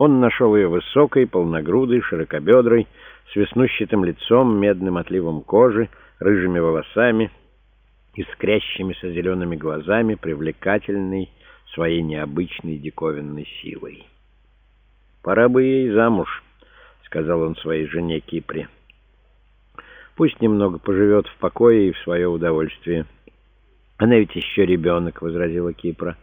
Он нашел ее высокой, полногрудой, широкобедрой, с веснущатым лицом, медным отливом кожи, рыжими волосами, искрящимися зелеными глазами, привлекательной своей необычной диковинной силой. «Пора бы ей замуж», — сказал он своей жене Кипре. «Пусть немного поживет в покое и в свое удовольствие». «Она ведь еще ребенок», — возразила Кипра.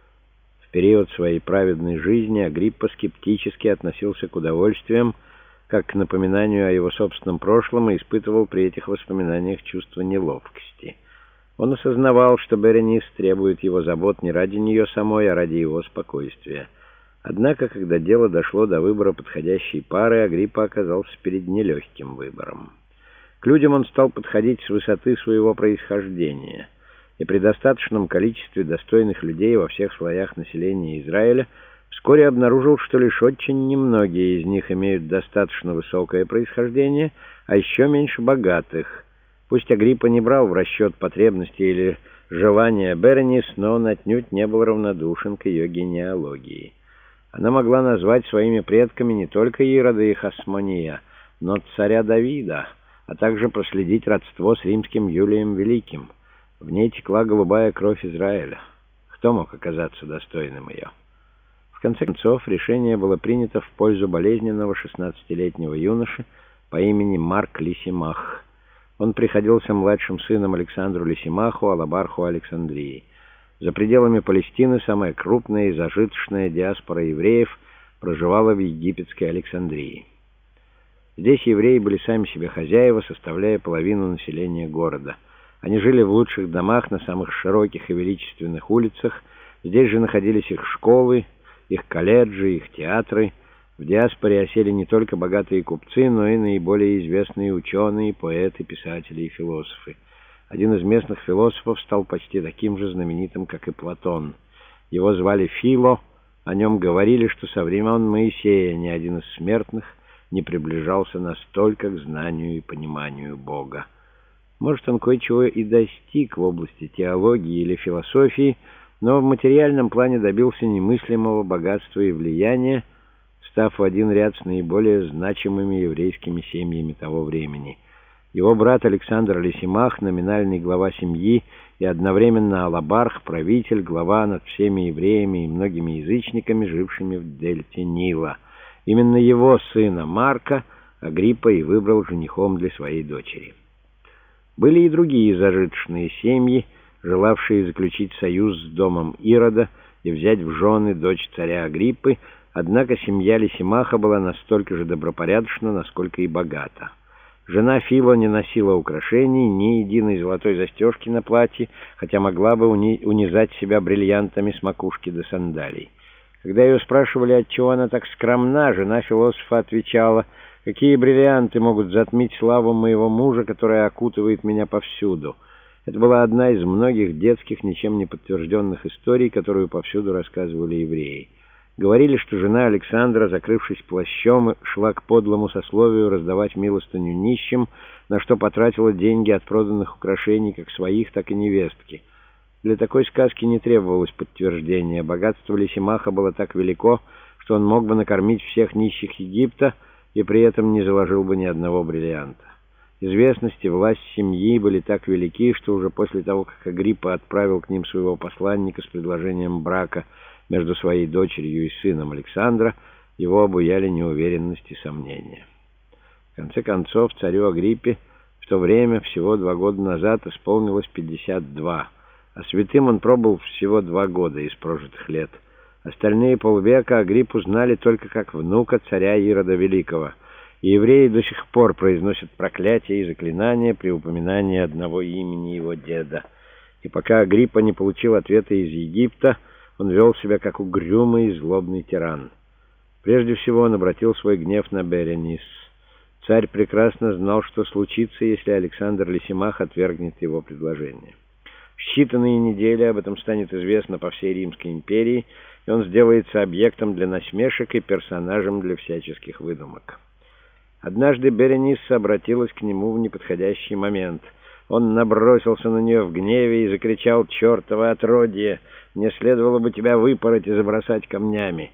В период своей праведной жизни Агриппа скептически относился к удовольствиям, как к напоминанию о его собственном прошлом, и испытывал при этих воспоминаниях чувство неловкости. Он осознавал, что Беренис требует его забот не ради нее самой, а ради его спокойствия. Однако, когда дело дошло до выбора подходящей пары, Агриппа оказался перед нелегким выбором. К людям он стал подходить с высоты своего происхождения, и при достаточном количестве достойных людей во всех слоях населения Израиля вскоре обнаружил, что лишь очень немногие из них имеют достаточно высокое происхождение, а еще меньше богатых. Пусть Агриппа не брал в расчет потребности или желания Беренис, но он отнюдь не был равнодушен к ее генеалогии. Она могла назвать своими предками не только Ирода и Хасмония, но царя Давида, а также проследить родство с римским Юлием Великим. В ней текла голубая кровь Израиля. Кто мог оказаться достойным ее? В конце концов, решение было принято в пользу болезненного 16-летнего юноши по имени Марк Лисимах. Он приходился младшим сыном Александру Лисимаху, алабарху Александрии. За пределами Палестины самая крупная и зажиточная диаспора евреев проживала в египетской Александрии. Здесь евреи были сами себе хозяева, составляя половину населения города. Они жили в лучших домах на самых широких и величественных улицах. Здесь же находились их школы, их колледжи, их театры. В диаспоре осели не только богатые купцы, но и наиболее известные ученые, поэты, писатели и философы. Один из местных философов стал почти таким же знаменитым, как и Платон. Его звали Фило, о нем говорили, что со времен Моисея ни один из смертных не приближался настолько к знанию и пониманию Бога. Может, он кое-чего и достиг в области теологии или философии, но в материальном плане добился немыслимого богатства и влияния, став в один ряд с наиболее значимыми еврейскими семьями того времени. Его брат Александр Лисимах, номинальный глава семьи и одновременно алабарх, правитель, глава над всеми евреями и многими язычниками, жившими в дельте Нила. Именно его сына Марка Агриппа и выбрал женихом для своей дочери. Были и другие зажиточные семьи, желавшие заключить союз с домом Ирода и взять в жены дочь царя Агриппы, однако семья Лисимаха была настолько же добропорядочна, насколько и богата. Жена Фило не носила украшений, ни единой золотой застежки на платье, хотя могла бы унизать себя бриллиантами с макушки до сандалий. Когда ее спрашивали, отчего она так скромна, жена философа отвечала: «Какие бриллианты могут затмить славу моего мужа, которая окутывает меня повсюду?» Это была одна из многих детских, ничем не подтвержденных историй, которую повсюду рассказывали евреи. Говорили, что жена Александра, закрывшись плащом, шла к подлому сословию раздавать милостыню нищим, на что потратила деньги от проданных украшений как своих, так и невестки. Для такой сказки не требовалось подтверждения. Богатство Лисимаха было так велико, что он мог бы накормить всех нищих Египта и при этом не заложил бы ни одного бриллианта. Известность и власть семьи были так велики, что уже после того, как Агриппа отправил к ним своего посланника с предложением брака между своей дочерью и сыном Александра, его обуяли неуверенность и сомнения. В конце концов, царю Агриппе в то время, всего 2 года назад, исполнилось 52, а святым он пробыл всего 2 года из прожитых лет. Остальные полвека Агриппу знали только как внука царя Ирода Великого, и евреи до сих пор произносят проклятия и заклинания при упоминании одного имени его деда. И пока Агриппа не получил ответа из Египта, он вел себя как угрюмый и злобный тиран. Прежде всего он обратил свой гнев на Беренис. Царь прекрасно знал, что случится, если Александр Лисимах отвергнет его предложение. В считанные недели об этом станет известно по всей Римской империи, и он сделается объектом для насмешек и персонажем для всяческих выдумок. Однажды Беренисса обратилась к нему в неподходящий момент. Он набросился на нее в гневе и закричал: «Чертово отродье! Мне следовало бы тебя выпороть и забросать камнями!»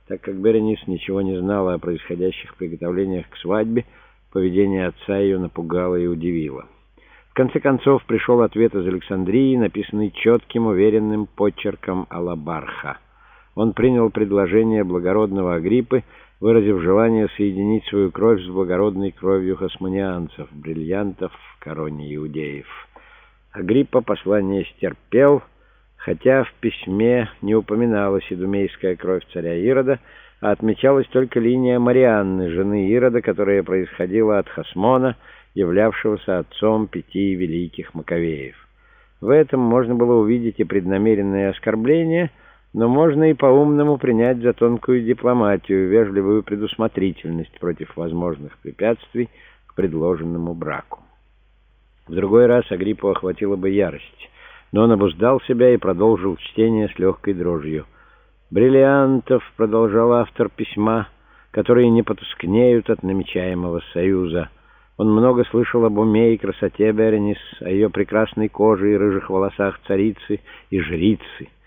Так как Беренис ничего не знала о происходящих приготовлениях к свадьбе, поведение отца ее напугало и удивило. В конце концов пришел ответ из Александрии, написанный четким, уверенным почерком Алабарха. Он принял предложение благородного Агриппы, выразив желание соединить свою кровь с благородной кровью хасмонианцев, бриллиантов в короне иудеев. Агриппа послание стерпел, хотя в письме не упоминалась идумейская кровь царя Ирода, а отмечалась только линия Марианны, жены Ирода, которая происходила от Хасмона, являвшегося отцом 5 великих Маковеев. В этом можно было увидеть и преднамеренное оскорбление, но можно и по-умному принять за тонкую дипломатию, вежливую предусмотрительность против возможных препятствий к предложенному браку. В другой раз Агриппу охватила бы ярость, но он обуздал себя и продолжил чтение с легкой дрожью. «Бриллиантов», — продолжал автор письма, — «которые не потускнеют от намечаемого союза». Он много слышал об уме и красоте Беренис, о ее прекрасной коже и рыжих волосах царицы и жрицы.